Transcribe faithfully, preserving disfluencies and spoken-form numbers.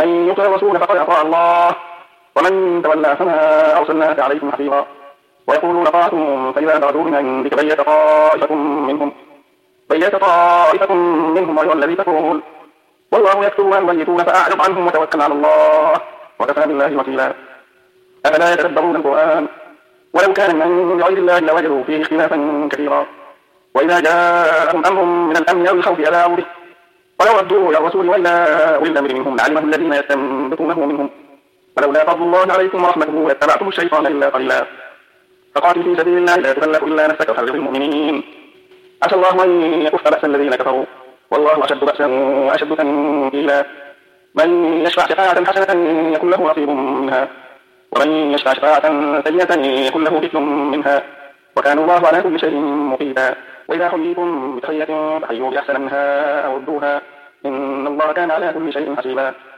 ومن يطع الرسول فقد أطاع الله ومن تولى فما أرسلناك عليكم حفيظا. ويقولون طاعة فإذا برزوا من عندك بيت طائفة منهم بيت طائفة منهم غير الذي تقول والله يكتب ما يبيتون فأعرض عنهم وتوكل على الله وكفى بالله وكيلا. أفلا يتدبرون القرآن ولو كان من غير الله لوجدوا فيه اختلافا كثيرا. وإذا جاءهم أمر من الأمن أو الخوف أذاعوا به ولو ردوا إلى الرسول وإلى أولي الأمر منهم لعلمه الذين يستنبطونه منهم ولولا فضل الله عليكم ورحمته لاتبعتم الشيطان إلا قليلا. فقاتل في سبيل الله لا تكلف إلا نفسك وحرض المؤمنين عسى الله أن يكف بأس الذين كفروا والله أشد بأسا وأشد تنكيلا. من يشفع شفاعة حسنة يكن له نصيب منها ومن يشفع شفاعة سيئة يكن له كفل منها وكان الله على كل شيء مقيتا. وإذا حييتم بتحية فحيوا بأحسن منها أو ردوها إن الله كان على كل شيء حسيبا.